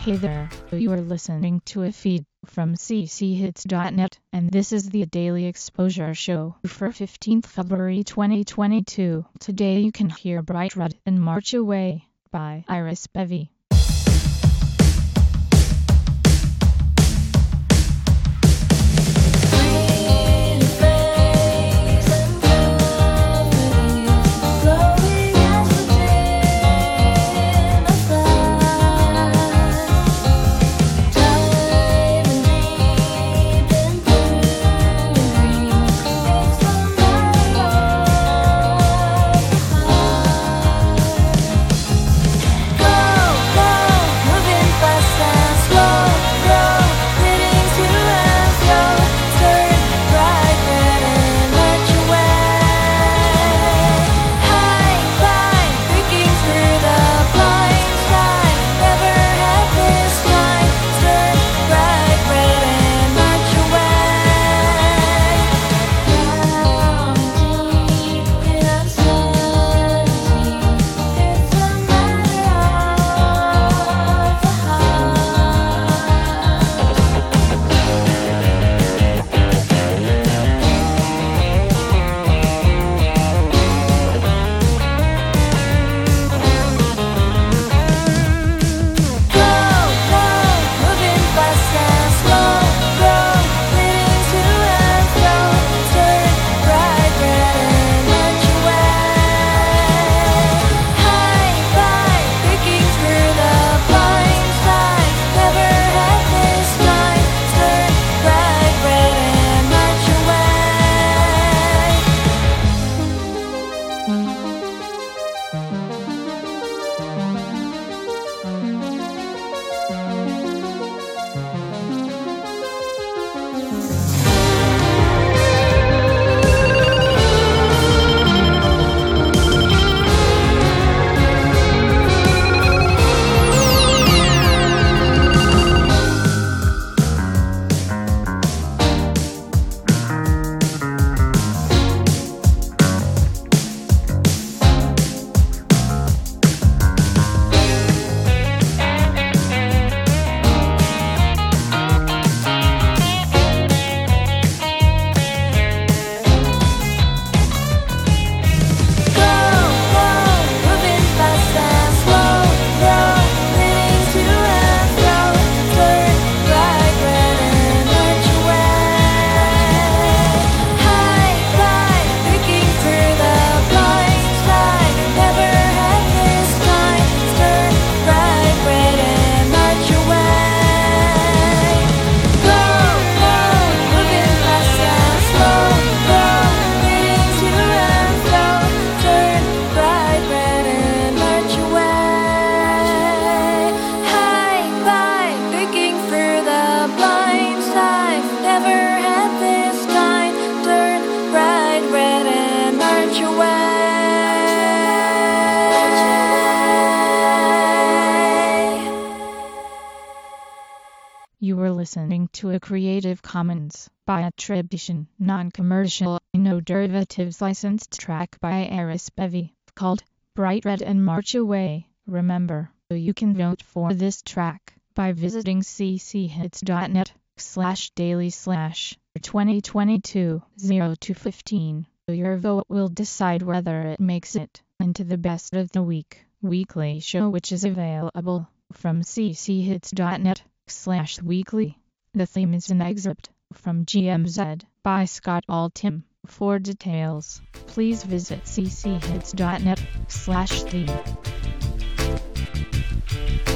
Hey there, you are listening to a feed from cchits.net, and this is the Daily Exposure Show for 15th February 2022. Today you can hear Bright Red and March Away by Iris Bevy. You were listening to a Creative Commons by attribution, non-commercial, no derivatives licensed track by Iris Bevy, called Bright Red and March Away. Remember, you can vote for this track by visiting cchits.net/daily/2022-02-15. Your vote will decide whether it makes it into the Best of the Week weekly show, which is available from cchits.net/weekly. The theme is an excerpt from GMZ by Scott Altham. For details, please visit cchits.net/theme.